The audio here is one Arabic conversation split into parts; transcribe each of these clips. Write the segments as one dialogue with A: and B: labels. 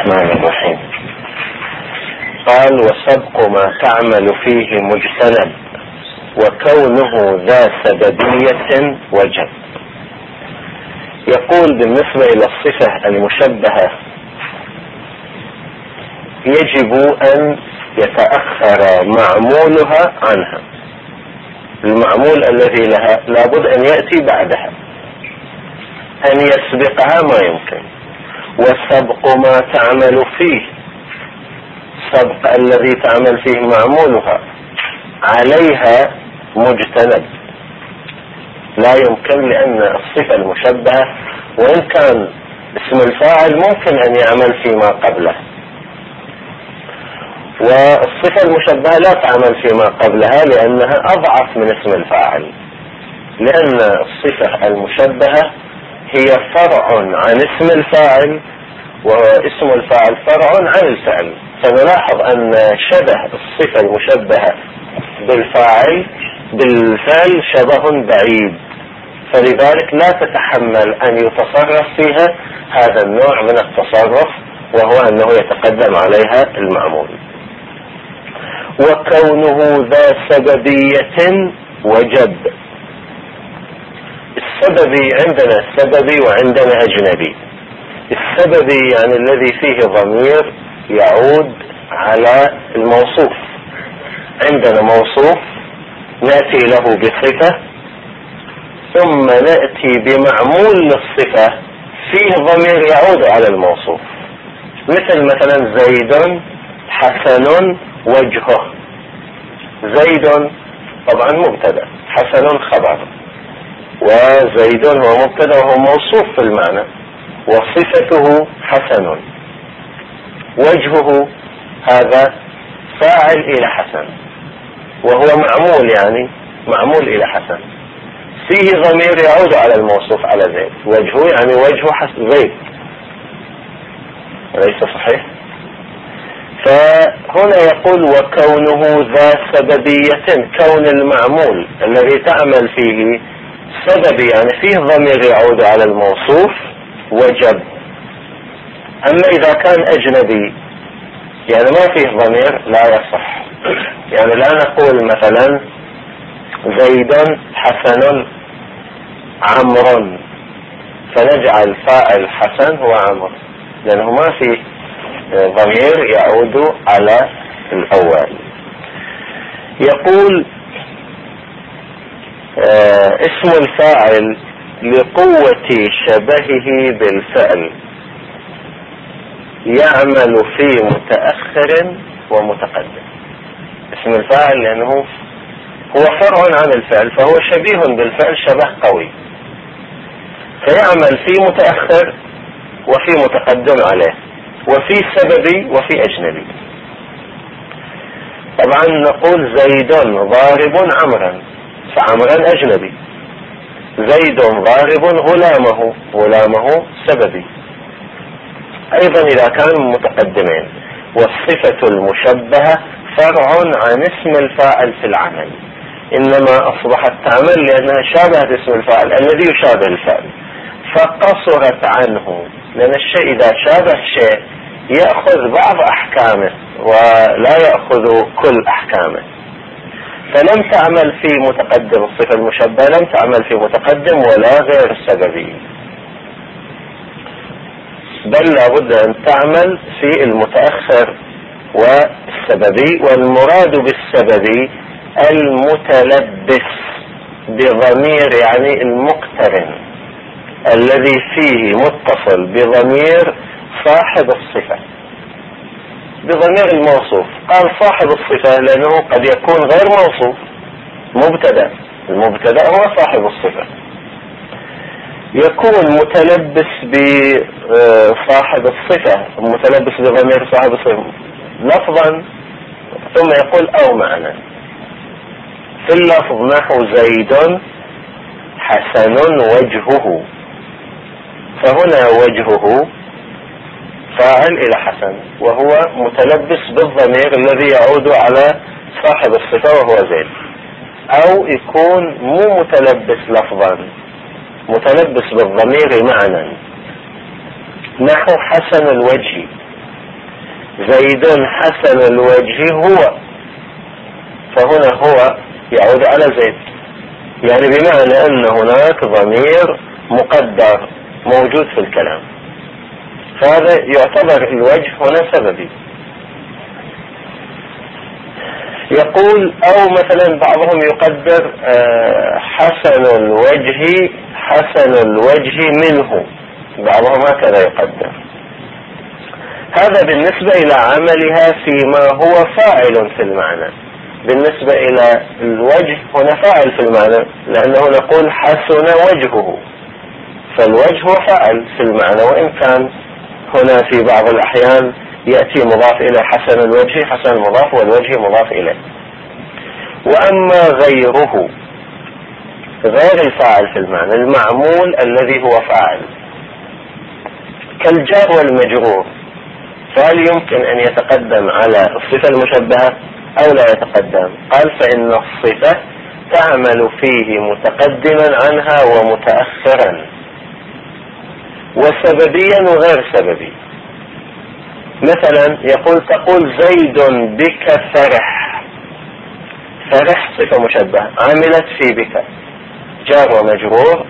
A: الرحمن الرحيم. قال: وسبق ما تعمل فيه مجتنب وكونه ذا سببية وجب. يقول بالنسبة إلى الصفة المشبهة يجب أن يتأخر معمولها عنها. المعمول الذي لها لابد أن يأتي بعدها، أن يسبقها ما يمكن. وسبق ما تعمل فيه، سبق الذي تعمل فيه معمولها عليها مجتنب، لا يمكن، لأن الصفة المشبهة وإن كان اسم الفاعل ممكن أن يعمل فيما قبله، والصفة المشبهة لا تعمل فيما قبلها لأنها أضعف من اسم الفاعل، لأن الصفة المشبهة هي فرع عن اسم الفاعل، واسم الفاعل فرع عن الفعل. فنلاحظ أن شبه الصفة المشبهة بالفعل شبه بعيد، فلذلك لا تتحمل أن يتصرف فيها هذا النوع من التصرف، وهو أنه يتقدم عليها المعمول. وكونه ذا سببية وجب. السببي عندنا سببي وعندنا أجنبي. السببي يعني الذي فيه ضمير يعود على الموصوف. عندنا موصوف نأتي له بصفة ثم نأتي بمعمول للصفة فيه ضمير يعود على الموصوف، مثلا زيد حسن وجهه. زيد طبعا مبتدأ، حسن خبر، وزيد هو مبتدأ وهو موصوف في المعنى، وصفته حسن. وجهه هذا فاعل إلى حسن، وهو معمول، يعني معمول إلى حسن، فيه ضمير يعود على الموصوف على زيد. وجهه يعني وجه زيد، أليس صحيح؟ فهنا يقول: وكونه ذا سببية، كون المعمول الذي تعمل فيه سببي يعني فيه ضمير يعود على الموصوف وجب. أما إذا كان أجنبي يعني ما فيه ضمير لا يصح. يعني لا نقول مثلا زيد حسن عمرو فنجعل فاعل حسن هو عمرو، لأنه ما فيه ضمير يعود على الأول. يقول: اسم الفاعل لقوة شبهه بالفعل يعمل في متأخر ومتقدم. اسم الفاعل لأنه هو فرع عن الفعل، فهو شبيه بالفعل شبه قوي، فيعمل في متأخر وفي متقدم عليه، وفي سببي وفي أجنبي. طبعا نقول زيد ضارب عمرا، فعمرا أجنبي. زيد ضارب غلامه سببي. أيضا إذا كانوا متقدمين. والصفة المشبهة فرع عن اسم الفاعل في العمل، إنما أصبحت تعمل لأنها شابهت اسم الفاعل الذي يشابه الفعل، فقصرت عنه، لأن الشيء إذا شابه شيء يأخذ بعض أحكامه ولا يأخذ كل أحكامه. فلم تعمل في متقدم الصفة المشبهة، لم تعمل في متقدم ولا غير السببي، بل لابد أن تعمل في المتأخر والسببي. والمراد بالسببي المتلبس بضمير، يعني المقترن الذي فيه متصل بضمير صاحب الصفة، بضمير الموصوف. قال صاحب الصفة لأنه قد يكون غير موصوف، مبتدأ، المبتدأ هو صاحب الصفة. يكون متلبس بصاحب الصفة، متلبس بضمير صاحب الصفة لفظا، ثم يقول أو معنى. في اللفظ نحو زيد حسن وجهه، فهنا وجهه فاعل إلى حسن، وهو متلبس بالضمير الذي يعود على صاحب الصفة وهو زيد. أو يكون مو متلبس لفظا، متلبس بالضمير معنى، نحو حسن الوجه. زيد حسن الوجه هو، فهنا هو يعود على زيد، يعني بمعنى أن هناك ضمير مقدر موجود في الكلام، فهذا يعتبر الوجه هنا سببي. يقول أو مثلا بعضهم يقدر حسن الوجه منه، بعضهم هكذا يقدر. هذا بالنسبة إلى عملها فيما هو فاعل في المعنى. بالنسبة إلى الوجه هنا فاعل في المعنى، لأنه نقول حسن وجهه، فالوجه هو فاعل في المعنى، وإن كان هنا في بعض الأحيان يأتي مضاف إلى حسن الوجه، حسن المضاف والوجه مضاف إليه. وأما غيره غير الفاعل في المعنى، المعمول الذي هو فاعل كالجار والمجرور، فهل يمكن أن يتقدم على الصفة المشبهة أو لا يتقدم؟ قال فإن الصفة تعمل فيه متقدما عنها ومتأخرا، وسببيا وغير سببي. مثلا تقول زيد بك فرح، فرح صفة مشبهة عملت في بك، جار ومجرور،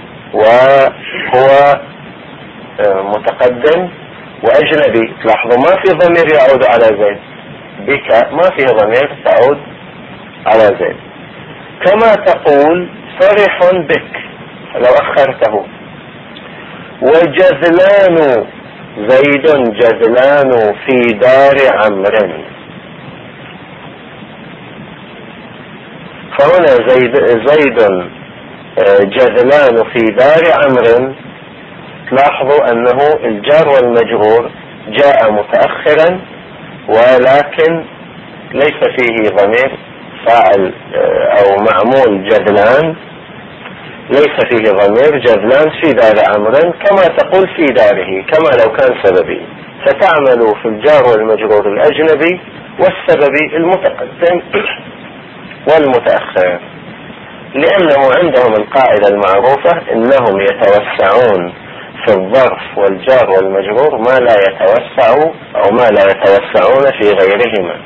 A: وهو متقدم وأجنبي. تلاحظوا ما في ضمير يعود على زيد، بك ما فيه ضمير تعود على زيد. كما تقول فرح بك لو أخرته. وجذلان زيد جذلان في دار عمرو، فهنا زيد جذلان في دار عمرو، تلاحظوا أنه الجار والمجرور جاء متأخرا، ولكن ليس فيه ضمير فاعل أو معمول جذلان، ليس فيه ضمير جذلان في دار عمرو، كما تقول في داره، كما لو كان سببي، فتعمل في الجار والمجرور الأجنبي والسببي المتقدم والمتأخر، لأنه عندهم القاعدة المعروفة إنهم يتوسعون في الظرف والجار والمجرور ما لا يتوسع أو ما لا يتوسعون في غيرهما،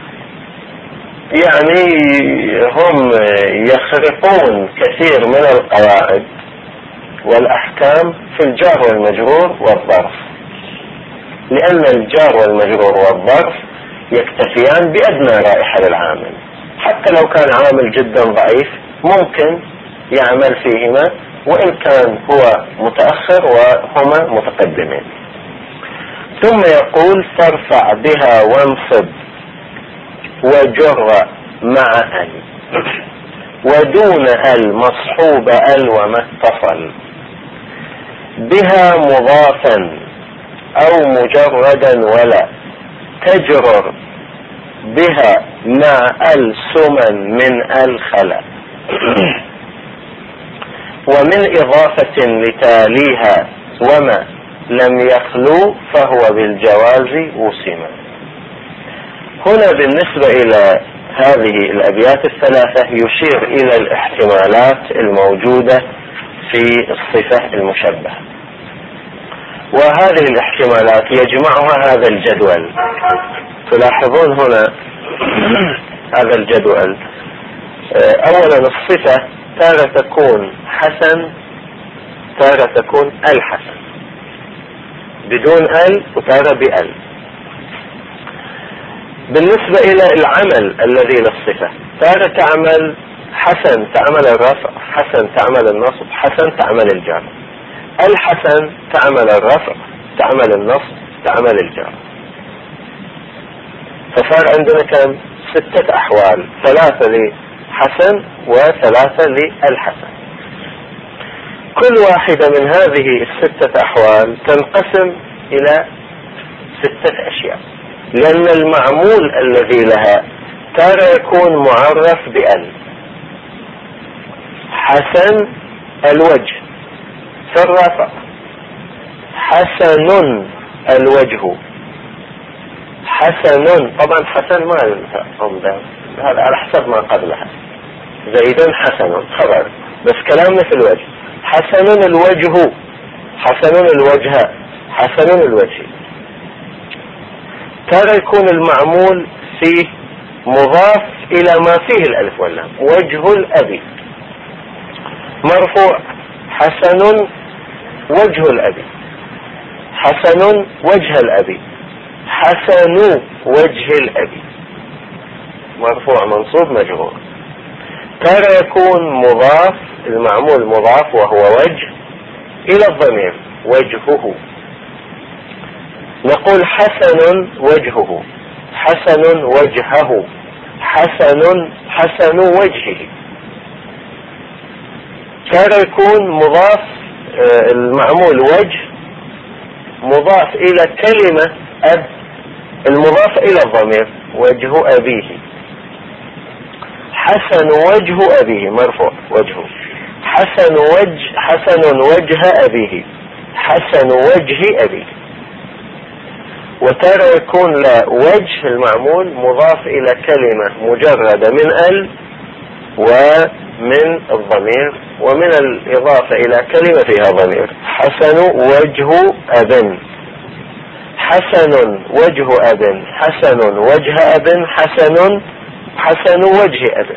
A: يعني هم يخرقون كثير من القواعد والأحكام في الجار والمجرور والظرف، لأن الجار والمجرور والظرف يكتفيان بأدنى رائحة للعامل، حتى لو كان عامل جدا ضعيف ممكن يعمل فيهما وإن كان هو متأخر وهما متقدمين. ثم يقول فارفع بها وانصب وجر مع ال، ودون ال مصحوب ال وما اتصل، بها مضافا أو مجردا ولا، تجرر بها مع ال سما من ال خلا، ومن إضافة لتاليها وما لم يخلو فهو بالجواز وسما. هنا بالنسبة إلى هذه الأبيات الثلاثة يشير إلى الاحتمالات الموجودة في الصفة المشبهة، وهذه الاحتمالات يجمعها هذا الجدول. تلاحظون هنا هذا الجدول، أولا الصفة تارة تكون حسن، تارة تكون الحسن بدون ال، وتارة بال. بالنسبة إلى العمل الذي للصفة، تارة تعمل حسن تعمل الرفع، حسن تعمل النصب، حسن تعمل الجر. الحسن تعمل الرفع، تعمل النصب، تعمل الجر. فصار عندنا كم؟ 6 أحوال، 3 لحسن و3 للحسن. كل واحدة من هذه 6 أحوال تنقسم إلى 6 أشياء، لأن المعمول الذي لها تارة يكون معرف بأل. حسن الوجه في الرفع، حسن الوجه، حسن طبعا حسن ما عمده، هذا على حسب ما قبلها، زيد حسن خبر، بس كلامنا في الوجه. حسن الوجه، حسن الوجه، حسن الوجه. ترى يكون المعمول فيه مضاف إلى ما فيه الألف واللام. وجه الأبي مرفوع، حسن وجه الأبي، حسن وجه الأبي، حسن وجه الأبي، مرفوع منصوب مجرور. ترى يكون مضاف، المعمول مضاف وهو وجه، إلى الضمير وجهه. نقول حسن وجهه، حسن وجهه، حسن وجهه. ترى يكون مضاف، المعمول وجه مضاف إلى كلمة أب، المضاف إلى الضمير وجه أبيه. حسن وجه أبيه مرفوع وجهه، حسن وجه أبيه، حسن وجه أبيه. وترى يكون لا وجه المعمول مضاف إلى كلمة مجردة من ال ومن الضمير ومن الإضافة إلى كلمة فيها ضمير. حسن وجه أب، حسن وجه أب، حسن وجه أب، حسن وجه أب.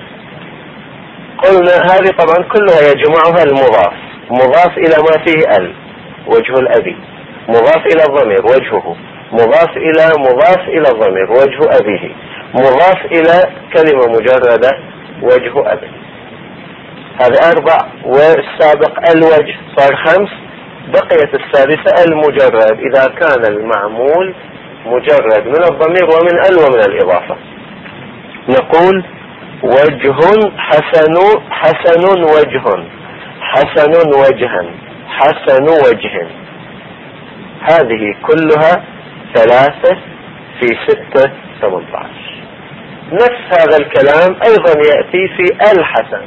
A: قلنا هذه طبعا كلها يجمعها المضاف، مضاف إلى ما فيه ال وجه الأبي، مضاف إلى الضمير وجهه، مضاف إلى الضمير وجه أبيه، مضاف إلى كلمة مجردة وجه أبي. هذا 4. والسابق الوجه صار 5. بقيت السادسة المجرد، إذا كان المعمول مجرد من الضمير ومن ال ومن الإضافة. نقول وجه حسن، حسن وجه، حسن وجها، حسن وجه. هذه كلها 3 في 6 18. نفس هذا الكلام أيضا يأتي في الحسن،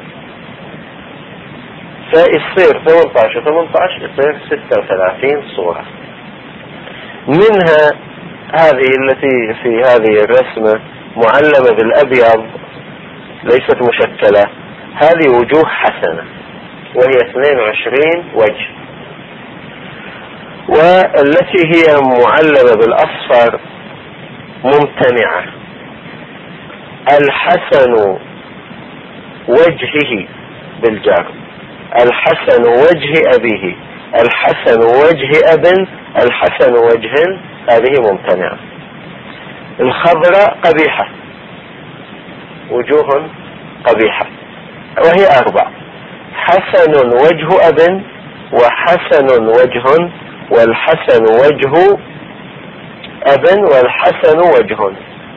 A: فيصير 18 18 يصير 36 صورة. منها هذه التي في هذه الرسمة معلمة بالأبيض ليست مشكلة، هذه وجوه حسنة وهي 22 وجه. والتي هي معلمة بالأصفر ممتنعة. الحسن وجهه بالجر، الحسن وجه أبيه، الحسن وجه أب، الحسن وجه، هذه ممتنعة. الخضراء قبيحة، وجوه قبيحة، وهي 4. حسن وجه أب، وحسن وجه، والحسن وجه أب، والحسن وجه.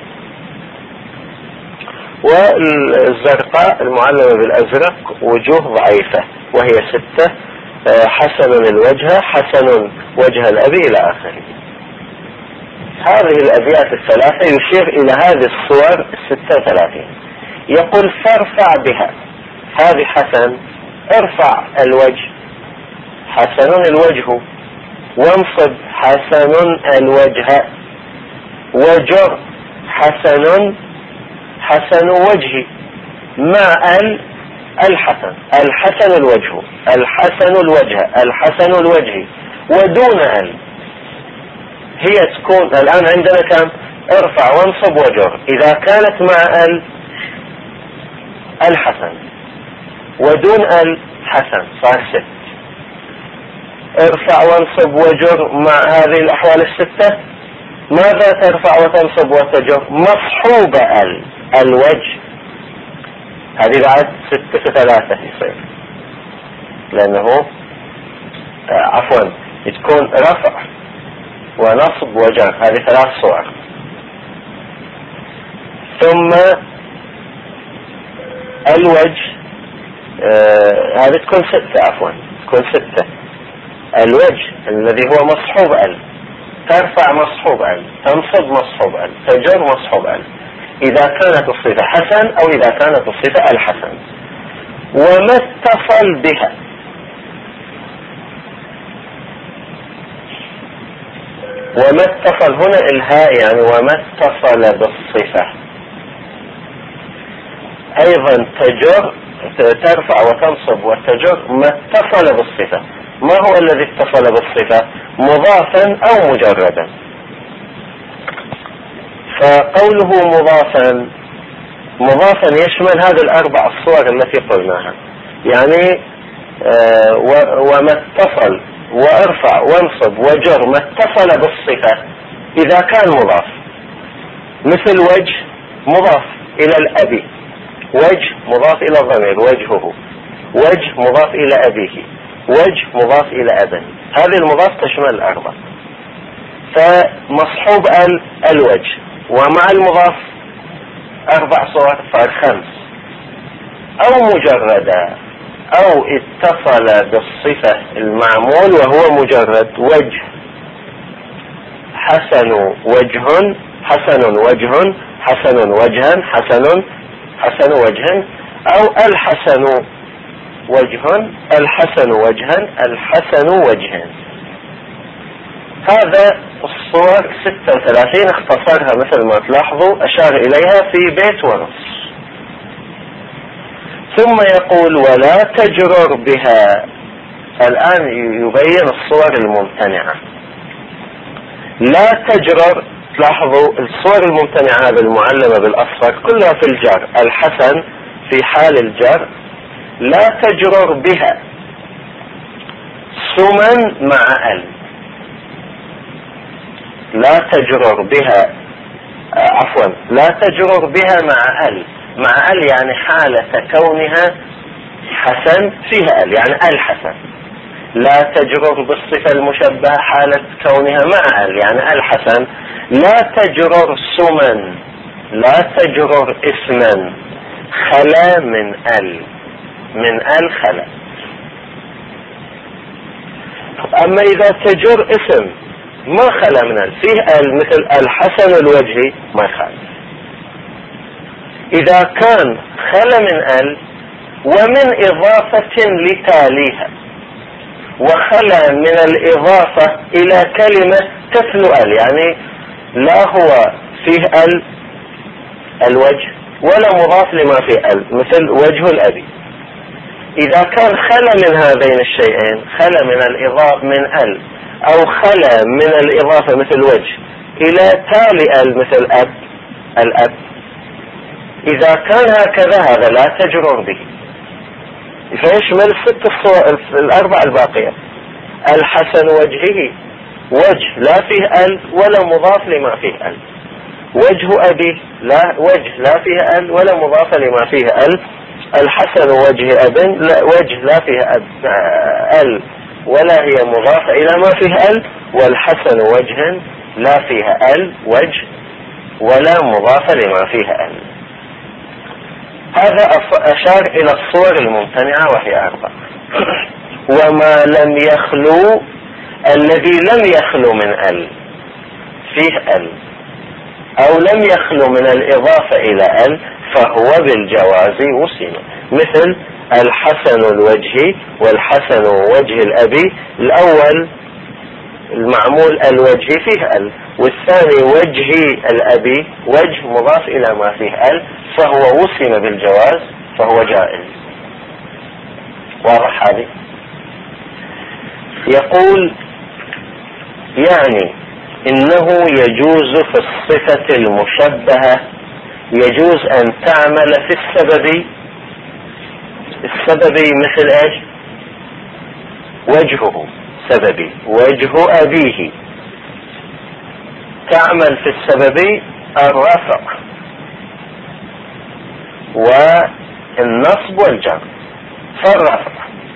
A: والزرقاء المعلمة بالأزرق وجوه ضعيفة وهي 6. حسن الوجه، حسن وجه الأب، إلى آخره. هذه الأبيات 3 يشير إلى هذه الصور 36. يقول فارفع بها، هذه حسن، ارفع الوجه، حسن الوجه، وانصب حسن الوجه، وجر حسن، حسن وجهي، مع الحسن، الحسن الوجه، الحسن الوجه، الحسن الوجه، ودون هي تكون الآن عندنا كم؟ ارفع وانصب وجر. إذا كانت مع الحسن ودون الحسن صار 6. ارفع وانصب وجر مع هذه الأحوال 6. ماذا ترفع وتنصب وتجر؟ مصحوب الوجه، هذه بعد 6 في 3 يصير، لأنه عفوا تكون رفع ونصب وجر، هذه 3 صور. ثم الوجه هذه تكون 6، عفوا تكون 6. الوجه الذي هو مصحوب ترفع مصحوب تنصب مصحوب تجر مصحوب إذا كانت الصفة حسن أو إذا كانت الصفة الحسن. وما اتصل بها، وما اتصل هنا الهاء يعني وما اتصل بالصفة. أيضا تجر، ترفع وتنصب وتجر ما اتصل بالصفة. ما هو الذي اتصل بالصفة؟ مضافا أو مجردا. فقوله مضافا يشمل هذه الأربع الصور التي قلناها، يعني وما اتصل وارفع وانصب وجر ما اتصل بالصفة إذا كان مضاف، مثل وجه مضاف إلى الأب، وجه مضاف إلى الضمير وجهه، وجه مضاف إلى أبيه، وجه مضاف إلى أبيه، هذه المضاف تشمل الأربع. فمصحوب الوجه، ومع المضاف أربع صور صار خمس، أو مجردا، أو اتصل بالصفة المعمول وهو مجرد وجه، حسن وجه، حسن وجه، حسن وجها، حسن وجها، أو الحسن وجه، الحسن وجها، الحسن وجها. هذا الصور 36 اختصرها مثل ما تلاحظوا، أشار إليها في بيت ونص. ثم يقول ولا تجرر بها. الآن يبين الصور الممتنعة. لا تجرر، تلاحظوا الصور الممتنعة المعلمة بالأصفر كلها في الجر، الحسن في حال الجر لا تجرر بها سما مع لا تجرر بها، عفوا، لا تجرر بها مع يعني حالة كونها حسن فيها يعني الحسن. لا تجرر بالصفة المشبهة حالة كونها مع يعني الحسن. لا تجرر سما، لا تجرر اسما خلا من خلا. أما إذا تجر اسم ما خلا من فيه مثل الحسن الوجهي ما يخالف. إذا كان خلا من ومن إضافة لتاليها، وخلا من الإضافة إلى كلمة تتلو يعني لا هو فيه الوجه ولا مضاف لما فيه مثل وجه الأبي. إذا كان خلا من هذين الشيئين، خلا من الإضافة من أو خلا من الإضافة مثل وجه إلى تالي مثل الأب، إذا كان هكذا هذا لا تجرر به، فيشمل الأربع الباقية. الحسن وجهه، وجه لا فيه ولا مضاف لما فيه وجه أبي لا وجه لا فيه ولا مضاف لما فيه الحسن وجه أب لا وجه لا فيه ولا هي مضافة إلى ما فيه والحسن وجه لا فيها وجه ولا مضافة لما فيها هذا أشار إلى الصور الممتنعة وهي 4. وما لم يخلو، الذي لم يخلو من فيه أو لم يخلو من الإضافة إلى فهو بالجواز وسم، مثل الحسن الوجهي والحسن وجه الأبي، الأول المعمول الوجهي فيه والثاني وجهي الأبي وجه مضاف إلى ما فيه فهو وسم بالجواز فهو جائز. واضح هذه؟ يقول يعني إنه يجوز في الصفة المشبهة، يجوز أن تعمل في السببي مثل إيش؟ وجهه سببي، وجه أبيه، تعمل في السببي الرفع والنصب والجر. فالرفع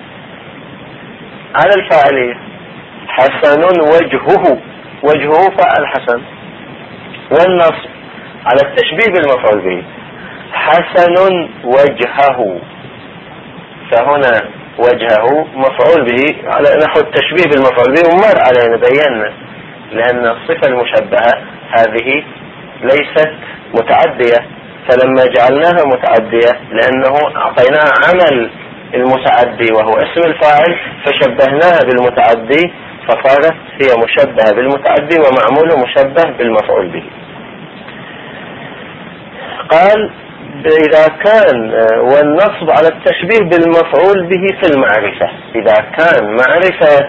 A: على الفاعلية، حسن وجهه فعل حسن، والنصب على التشبيه بالمفعول به، حسن وجهه، فهنا وجهه مفعول به على نحو التشبيه بالمفعول به، ومر علينا بينا لأن الصفة المشبهة هذه ليست متعدية، فلما جعلناها متعدية لأنه أعطيناها عمل المتعدي وهو اسم الفاعل فشبهناها بالمتعدي فصارت هي مشبهة بالمتعدي ومعموله مشبه بالمفعول به. قال إذا كان والنصب على التشبيه بالمفعول به في المعرفة، إذا كان معرفة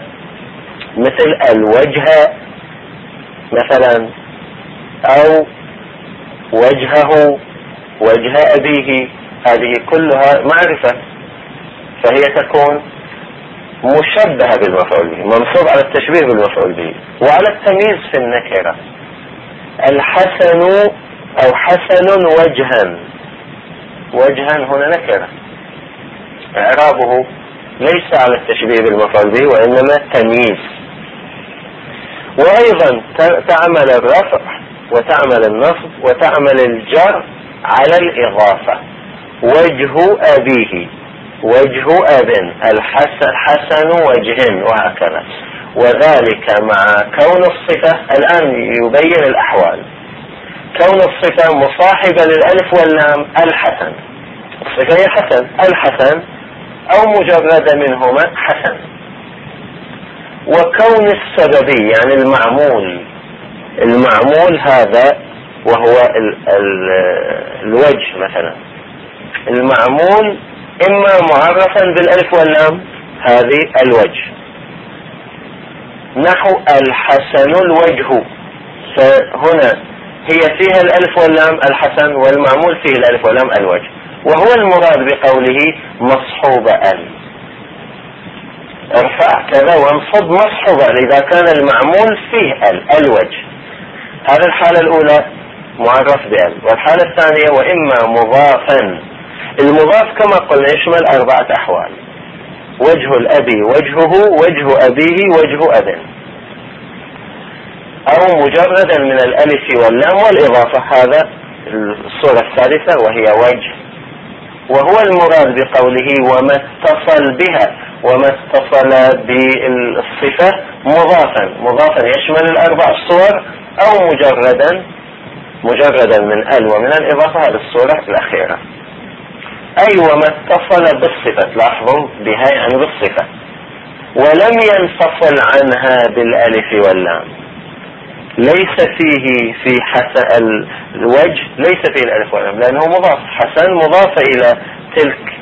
A: مثل الوجه مثلا أو وجهه، وجه أبيه، هذه كلها معرفة، فهي تكون مشبهة بالمفعول به، منصوب على التشبيه بالمفعول به. وعلى التمييز في النكرة، الحسن أو حسن وجها، وجها هنا نكرة، إعرابه ليس على التشبيه بالمفعول به وإنما تمييز. وأيضا تعمل الرفع وتعمل النصب وتعمل الجر على الإضافة. وجه أبيه، وجه أب، الحسن وجه، وهكذا. وذلك مع كون الصفة، الآن يبين الأحوال، كون الصفة مصاحبة للألف واللام، الحسن، الصفة هي حسن، الحسن، أو مجرد منهما حسن. وكون السببي يعني المعمول هذا وهو الوجه مثلا، المعمول إما معرفا بالألف واللام، هذه الوجه، نحو الحسن الوجه، فهنا هي فيها الألف واللام الحسن، والمعمول فيه الألف واللام الوجه، وهو المراد بقوله مصحوب ال، ارفع كذا وانصب مصحوب ال إذا كان المعمول فيه الوجه. هذه الحالة الأولى معرف بال. والحالة الثانية وإما مضافا، المضاف كما قلنا يشمل 4 أحوال: وجه الأبي، وجهه، وجه أبيه، وجه أب، أو مجردا من الألف واللام والإضافة، هذا الصورة الثالثة وهي وجه. وهو المراد بقوله وما اتصل بها، وما اتصل بالصفة مضافا يشمل 4 صور، أو مجردا من ال ومن الإضافة، هذه الصورة الأخيرة. أي وما اتصل بالصفة، لاحظوا بها يعني بالصفة، ولم ينفصل عنها بالألف واللام، ليس فيه في حسن الوجه ليس فيه الألف واللام لأنه مضاف، حسن مضاف إلى تلك،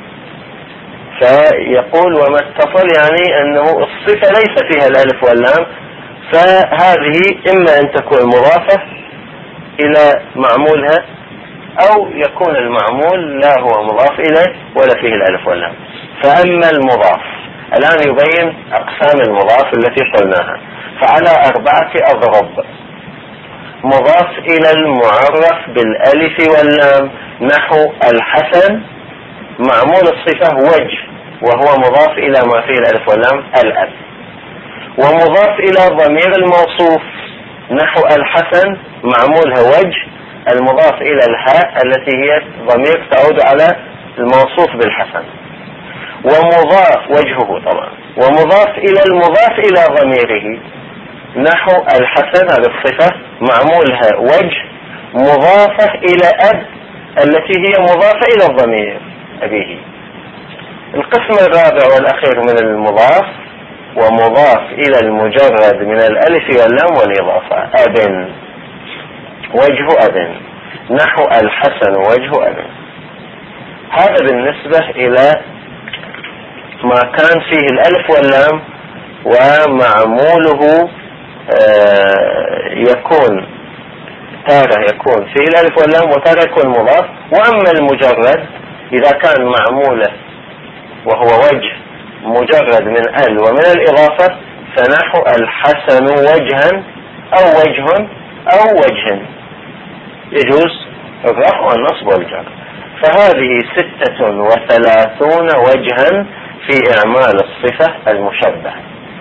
A: فيقول وما اتصل يعني أنه الصفة ليس فيها الألف واللام، فهذه إما أن تكون مضافة إلى معمولها، أو يكون المعمول لا هو مضاف إليه ولا فيه الألف واللام. فأما المضاف، الآن يبين أقسام المضاف التي قلناها، فعلى 4 أضرب: مضاف إلى المعرف بالألف واللام، نحو الحسن، معمول الصفة وجه وهو مضاف إلى ما فيه الألف واللام الأب. ومضاف إلى ضمير الموصوف، نحو الحسن، معمولها وجه، المضاف إلى الهاء التي هي ضمير تعود على الموصوف بالحسن. ومضاف وجهه طبعا، ومضاف إلى المضاف إلى ضميره، نحو الحسن، هذه الصفة معمولها وجه، مضافة إلى أب التي هي مضافة إلى الضمير أبيه. القسم الرابع والأخير من المضاف: ومضاف إلى المجرد من الألف واللام والإضافة، أب، وجه أب، نحو الحسن وجه أب. هذا بالنسبة إلى ما كان فيه الألف واللام ومعموله يكون تارة يكون فيه الألف واللام وتارة يكون مضاف. وأما المجرد إذا كان معموله وهو وجه مجرد من ال ومن الإضافة، فنحو الحسن وجها، أو وجه، أو وجه، يجوز الرفع والنصب والجر. فهذه 36 وجها في إعمال الصفة المشبهة.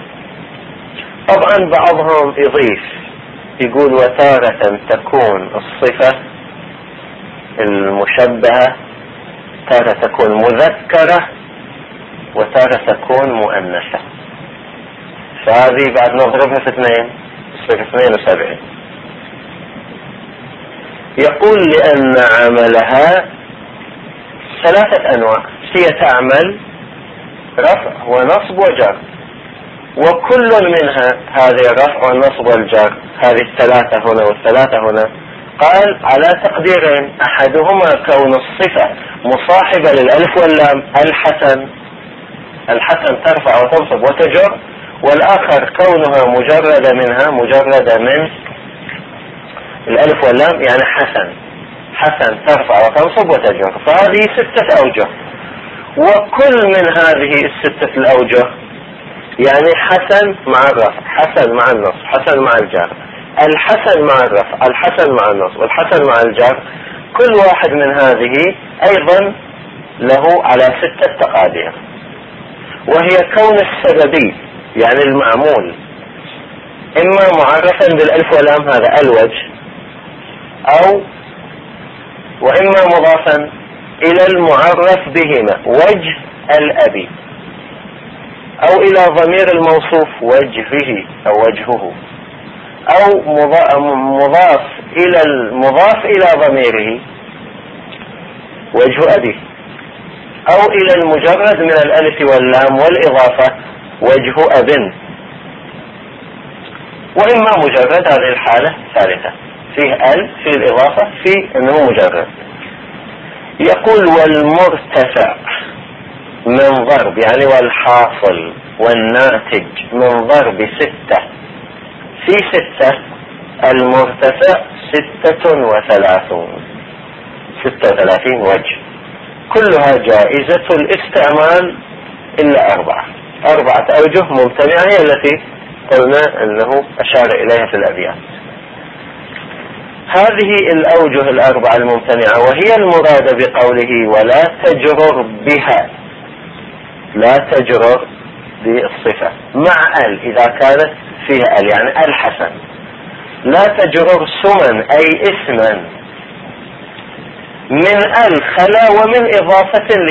A: طبعا بعضهم يضيف يقول وتارة تكون الصفة المشبهة تارة تكون مذكرة وتارة تكون مؤنثة، فهذه بعد نضربها في 2 تصير 72. يقول لأن عملها 3 أنواع: هي تعمل رفع ونصب وجر، وكل منها هذه الرفع والنصب والجر، هذه 3 هنا والثلاثة هنا، قال على تقديرين: أحدهما كون الصفة مصاحبة للألف واللام، الحسن ترفع وتنصب وتجر، والآخر كونها مجردة من الألف واللام يعني حسن، حسن ترفع وتنصب وتجر، فهذه 6 أوجه، وكل من هذه 6 الأوجه يعني حسن مع الرفع، حسن مع النصب، حسن مع الجر، الحسن مع الرفع، الحسن مع النصب، والحسن مع الجر، كل واحد من هذه أيضا له على 6 تقادير، وهي كون السببي يعني المعمول إما معرفا بالألف واللام هذا الوجه، وإما مضافا إلى المعرف بهما وجه الأبي، أو إلى ضمير الموصوف وجهه أو وجهه، أو مضاف إلى المضاف إلى ضميره وجه أبي، أو إلى المجرد من الألف واللام والإضافة وجه أب، وإما مجرد هذه الحالة ثالثة فيه في الإضافة في أنه مجرد. يقول والمرتفع من ضرب يعني والحاصل والناتج من ضرب 6 في 6 المرتفع 36 وجه، كلها جائزة الاستعمال إلا 4 أوجه ممتنعة هي التي قلنا أنه أشار إليها في الأبيات. هذه الأوجه 4 الممتنعة وهي المرادة بقوله ولا تجرر بها، لا تجرر بالصفة مع إذا كانت فيها يعني الحسن، لا تجرر سما أي اسما من خلا ومن إضافة